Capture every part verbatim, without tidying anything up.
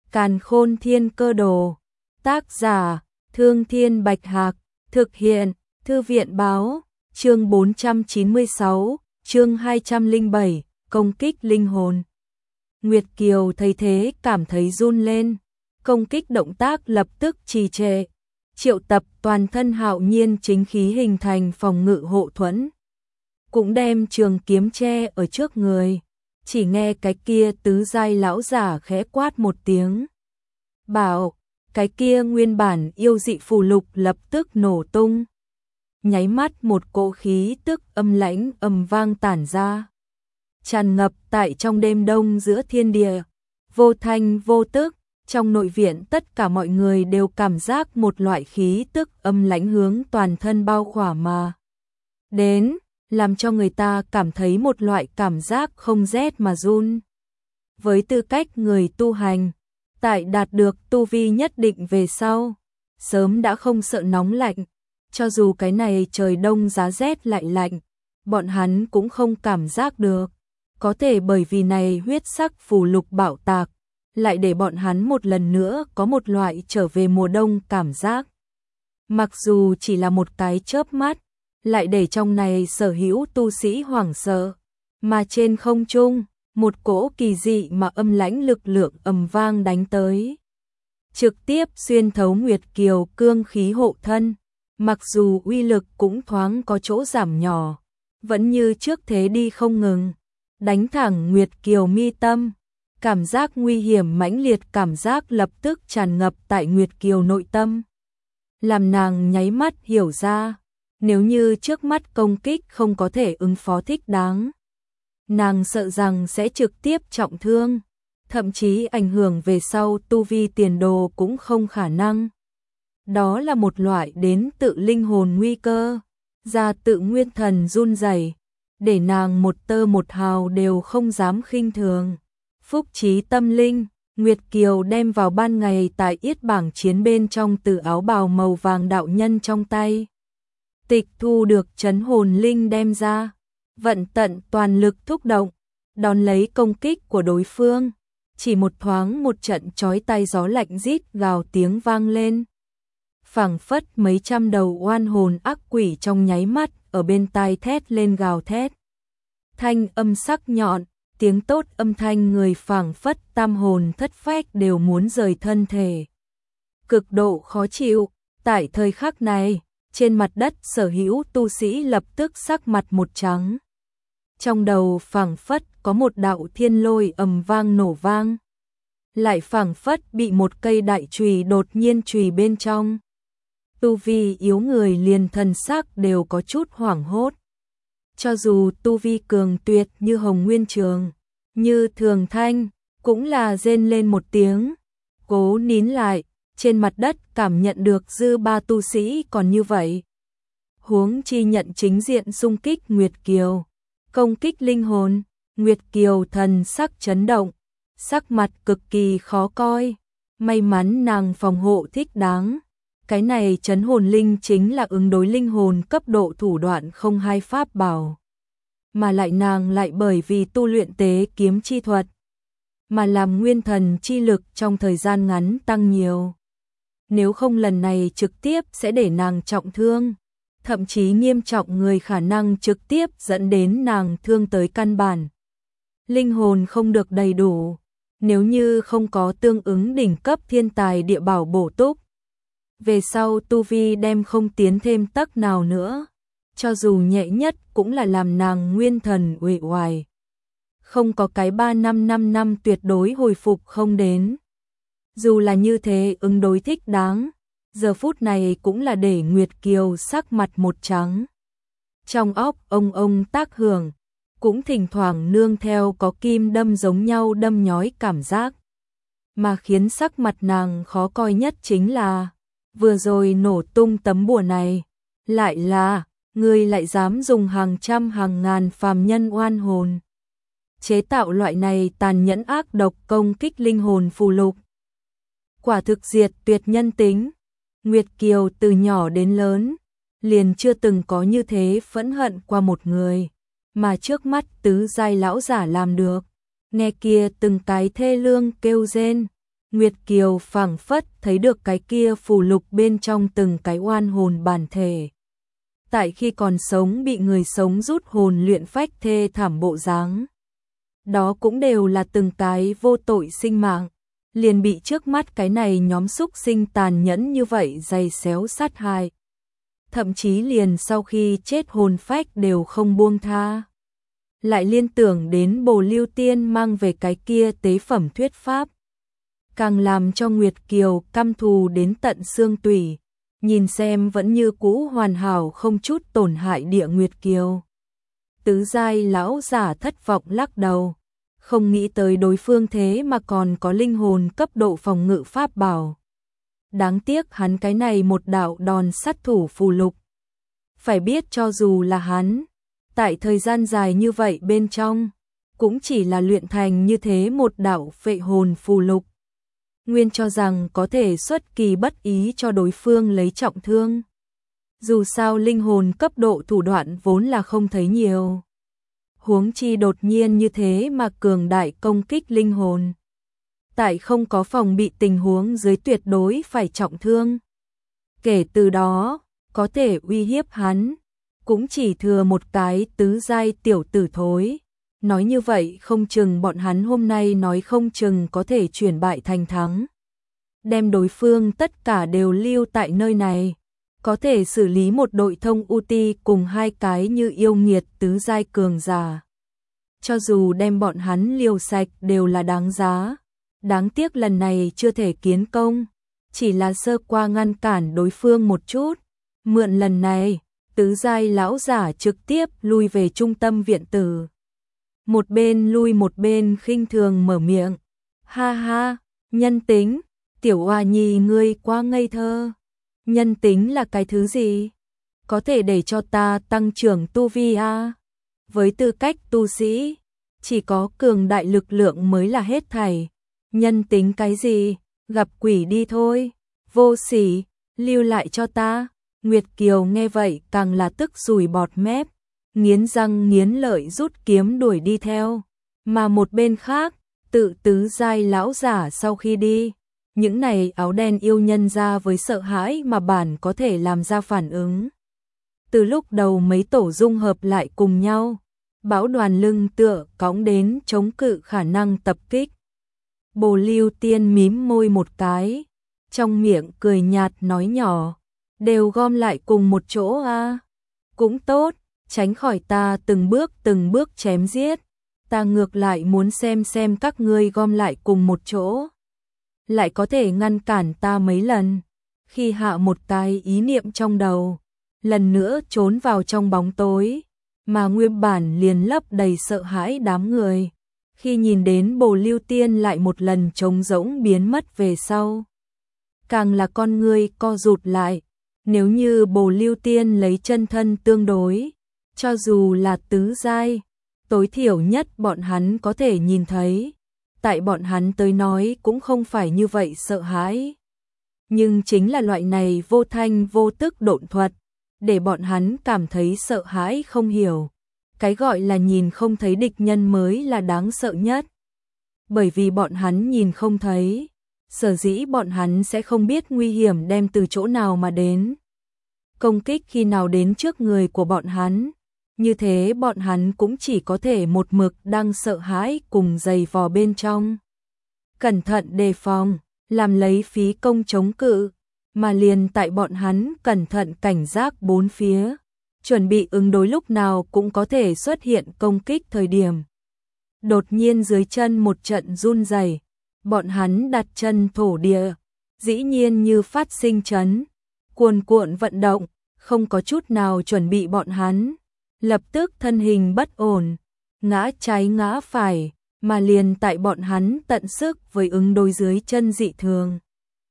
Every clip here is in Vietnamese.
Càn Khôn Thiên Cơ Đồ. Tác giả: Thương Thiên Bạch Hạc. Thực hiện: Thư viện báo. Chương bốn trăm chín mươi sáu, chương hai trăm lẻ bảy, công kích linh hồn. Nguyệt Kiều thấy thế cảm thấy run lên, công kích động tác lập tức trì trệ. Triệu tập toàn thân hạo nhiên chính khí hình thành phòng ngự hộ thuẫn, cũng đem trường kiếm che ở trước người. Chỉ nghe cái kia tứ giai lão giả khẽ quát một tiếng, bảo, cái kia nguyên bản yêu dị phù lục lập tức nổ tung. Nháy mắt một cỗ khí tức âm lãnh ầm vang tản ra, tràn ngập tại trong đêm đông giữa thiên địa, vô thanh vô tức. Trong nội viện tất cả mọi người đều cảm giác một loại khí tức âm lãnh hướng toàn thân bao khỏa mà đến, làm cho người ta cảm thấy một loại cảm giác không rét mà run. Với tư cách người tu hành, tại đạt được tu vi nhất định về sau, sớm đã không sợ nóng lạnh, cho dù cái này trời đông giá rét lại lạnh, bọn hắn cũng không cảm giác được. Có thể bởi vì này huyết sắc phù lục bạo tạc, lại để bọn hắn một lần nữa có một loại trở về mùa đông cảm giác. Mặc dù chỉ là một cái chớp mắt, lại để trong này sở hữu tu sĩ hoảng sợ, mà trên không trung, một cỗ kỳ dị mà âm lãnh lực lượng ầm vang đánh tới, trực tiếp xuyên thấu Nguyệt Kiều cương khí hộ thân. Mặc dù uy lực cũng thoáng có chỗ giảm nhỏ, vẫn như trước thế đi không ngừng, đánh thẳng Nguyệt Kiều mi tâm. Cảm giác nguy hiểm mãnh liệt cảm giác lập tức tràn ngập tại Nguyệt Kiều nội tâm, làm nàng nháy mắt hiểu ra, nếu như trước mắt công kích không có thể ứng phó thích đáng, nàng sợ rằng sẽ trực tiếp trọng thương, thậm chí ảnh hưởng về sau tu vi tiền đồ cũng không khả năng. Đó là một loại đến tự linh hồn nguy cơ, ra tự nguyên thần run rẩy, để nàng một tơ một hào đều không dám khinh thường. Phúc trí tâm linh, Nguyệt Kiều đem vào ban ngày tại yết bảng chiến bên trong từ áo bào màu vàng đạo nhân trong tay. Tịch thu được trấn hồn linh đem ra, vận tận toàn lực thúc động, đón lấy công kích của đối phương. Chỉ một thoáng một trận chói tai gió lạnh rít gào tiếng vang lên. Phảng phất mấy trăm đầu oan hồn ác quỷ trong nháy mắt ở bên tai thét lên gào thét. Thanh âm sắc nhọn, tiếng tốt âm thanh người phảng phất tam hồn thất phách đều muốn rời thân thể. Cực độ khó chịu, tại thời khắc này, trên mặt đất sở hữu tu sĩ lập tức sắc mặt một trắng. Trong đầu phảng phất có một đạo thiên lôi ầm vang nổ vang, lại phảng phất bị một cây đại chùy đột nhiên chùy bên trong. Tu vi yếu người liền thần sắc đều có chút hoảng hốt. Cho dù tu vi cường tuyệt như Hồng Nguyên Trường, như Thường Thanh, cũng là rên lên một tiếng, cố nín lại. Trên mặt đất cảm nhận được dư ba tu sĩ còn như vậy, huống chi nhận chính diện xung kích Nguyệt Kiều, công kích linh hồn. Nguyệt Kiều thần sắc chấn động, sắc mặt cực kỳ khó coi. May mắn nàng phòng hộ thích đáng. Cái này trấn hồn linh chính là ứng đối linh hồn cấp độ thủ đoạn không hai pháp bảo, mà lại nàng lại bởi vì tu luyện tế kiếm chi thuật, mà làm nguyên thần chi lực trong thời gian ngắn tăng nhiều. Nếu không lần này trực tiếp sẽ để nàng trọng thương, thậm chí nghiêm trọng người khả năng trực tiếp dẫn đến nàng thương tới căn bản. Linh hồn không được đầy đủ, nếu như không có tương ứng đỉnh cấp thiên tài địa bảo bổ túc, về sau tu vi đem không tiến thêm tấc nào nữa, cho dù nhẹ nhất cũng là làm nàng nguyên thần uể oải. Không có cái ba năm năm năm tuyệt đối hồi phục không đến. Dù là như thế ứng đối thích đáng, giờ phút này cũng là để Nguyệt Kiều sắc mặt một trắng. Trong óc ông ông tác hưởng, cũng thỉnh thoảng nương theo có kim đâm giống nhau đâm nhói cảm giác. Mà khiến sắc mặt nàng khó coi nhất chính là, vừa rồi nổ tung tấm bùa này, lại là, người lại dám dùng hàng trăm hàng ngàn phàm nhân oan hồn chế tạo loại này tàn nhẫn ác độc công kích linh hồn phù lục. Quả thực diệt tuyệt nhân tính. Nguyệt Kiều từ nhỏ đến lớn, liền chưa từng có như thế phẫn hận qua một người, mà trước mắt tứ giai lão giả làm được. Nghe kia từng cái thê lương kêu rên, Nguyệt Kiều phảng phất thấy được cái kia phù lục bên trong từng cái oan hồn bản thể. Tại khi còn sống bị người sống rút hồn luyện phách thê thảm bộ dáng. Đó cũng đều là từng cái vô tội sinh mạng, liền bị trước mắt cái này nhóm súc sinh tàn nhẫn như vậy giày xéo sát hại. Thậm chí liền sau khi chết hồn phách đều không buông tha. Lại liên tưởng đến Bồ Lưu Tiên mang về cái kia tế phẩm thuyết pháp. Càng làm cho Nguyệt Kiều căm thù đến tận xương tủy, nhìn xem vẫn như cũ hoàn hảo không chút tổn hại địa Nguyệt Kiều. Tứ giai lão giả thất vọng lắc đầu, không nghĩ tới đối phương thế mà còn có linh hồn cấp độ phòng ngự pháp bảo. Đáng tiếc hắn cái này một đạo đòn sát thủ phù lục. Phải biết cho dù là hắn, tại thời gian dài như vậy bên trong, cũng chỉ là luyện thành như thế một đạo phệ hồn phù lục. Nguyên cho rằng có thể xuất kỳ bất ý cho đối phương lấy trọng thương. Dù sao linh hồn cấp độ thủ đoạn vốn là không thấy nhiều. Huống chi đột nhiên như thế mà cường đại công kích linh hồn. Tại không có phòng bị tình huống dưới tuyệt đối phải trọng thương. Kể từ đó, có thể uy hiếp hắn, cũng chỉ thừa một cái tứ giai tiểu tử thối. Nói như vậy không chừng bọn hắn hôm nay nói không chừng có thể chuyển bại thành thắng. Đem đối phương tất cả đều lưu tại nơi này. Có thể xử lý một đội thông u ti cùng hai cái như yêu nghiệt tứ giai cường giả. Cho dù đem bọn hắn liều sạch đều là đáng giá. Đáng tiếc lần này chưa thể kiến công. Chỉ là sơ qua ngăn cản đối phương một chút. Mượn lần này, tứ giai lão giả trực tiếp lui về trung tâm viện tử. Một bên lui một bên khinh thường mở miệng. Ha ha, nhân tính, tiểu oa nhi ngươi quá ngây thơ. Nhân tính là cái thứ gì? Có thể để cho ta tăng trưởng tu vi à? Với tư cách tu sĩ, chỉ có cường đại lực lượng mới là hết thảy. Nhân tính cái gì? Gặp quỷ đi thôi. Vô sỉ, lưu lại cho ta. Nguyệt Kiều nghe vậy càng là tức sùi bọt mép. Nghiến răng nghiến lợi rút kiếm đuổi đi theo. Mà một bên khác, tự tứ giai lão giả sau khi đi. Những này áo đen yêu nhân ra với sợ hãi mà bản có thể làm ra phản ứng. Từ lúc đầu mấy tổ dung hợp lại cùng nhau, bão đoàn lưng tựa cõng đến chống cự khả năng tập kích. Bồ Lưu Tiên mím môi một cái, trong miệng cười nhạt nói nhỏ, đều gom lại cùng một chỗ à. Cũng tốt, tránh khỏi ta từng bước từng bước chém giết, ta ngược lại muốn xem xem các ngươi gom lại cùng một chỗ. Lại có thể ngăn cản ta mấy lần. Khi hạ một cái ý niệm trong đầu, lần nữa trốn vào trong bóng tối, mà nguyên bản liền lấp đầy sợ hãi đám người. Khi nhìn đến Bồ Lưu Tiên lại một lần trống rỗng biến mất về sau, càng là con người co rụt lại. Nếu như Bồ Lưu Tiên lấy chân thân tương đối, cho dù là tứ giai, tối thiểu nhất bọn hắn có thể nhìn thấy. Tại bọn hắn tới nói cũng không phải như vậy sợ hãi. Nhưng chính là loại này vô thanh vô tức độn thuật, để bọn hắn cảm thấy sợ hãi không hiểu. Cái gọi là nhìn không thấy địch nhân mới là đáng sợ nhất. Bởi vì bọn hắn nhìn không thấy, sở dĩ bọn hắn sẽ không biết nguy hiểm đem từ chỗ nào mà đến. Công kích khi nào đến trước người của bọn hắn. Như thế bọn hắn cũng chỉ có thể một mực đang sợ hãi cùng giày vò bên trong. Cẩn thận đề phòng, làm lấy phí công chống cự, mà liền tại bọn hắn cẩn thận cảnh giác bốn phía, chuẩn bị ứng đối lúc nào cũng có thể xuất hiện công kích thời điểm. Đột nhiên dưới chân một trận run rẩy, bọn hắn đặt chân thổ địa, dĩ nhiên như phát sinh chấn, cuồn cuộn vận động, không có chút nào chuẩn bị bọn hắn. Lập tức thân hình bất ổn, ngã trái ngã phải, mà liền tại bọn hắn tận sức với ứng đối dưới chân dị thường.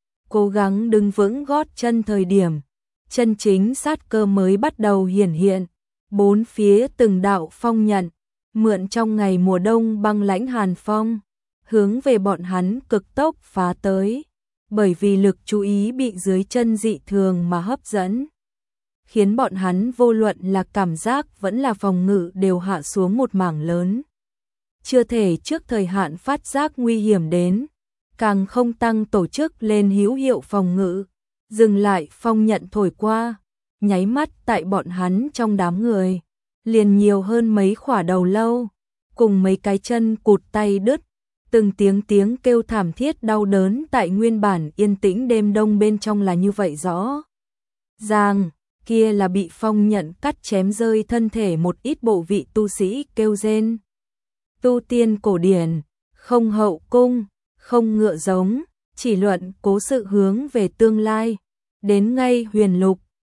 Cố gắng đứng vững gót chân thời điểm, chân chính sát cơ mới bắt đầu hiển hiện, bốn phía từng đạo phong nhận, mượn trong ngày mùa đông băng lãnh hàn phong, hướng về bọn hắn cực tốc phá tới, bởi vì lực chú ý bị dưới chân dị thường mà hấp dẫn. Khiến bọn hắn vô luận là cảm giác vẫn là phòng ngự đều hạ xuống một mảng lớn. Chưa thể trước thời hạn phát giác nguy hiểm đến, càng không tăng tổ chức lên hữu hiệu phòng ngự. Dừng lại phong nhận thổi qua, nháy mắt tại bọn hắn trong đám người, liền nhiều hơn mấy khỏa đầu lâu, cùng mấy cái chân cụt tay đứt, từng tiếng tiếng kêu thảm thiết đau đớn tại nguyên bản yên tĩnh đêm đông bên trong là như vậy rõ ràng, kia là bị phong nhận cắt chém rơi thân thể một ít bộ vị tu sĩ kêu rên. Tu tiên cổ điển, không hậu cung, không ngựa giống, chỉ luận cố sự hướng về tương lai, đến ngay huyền lục,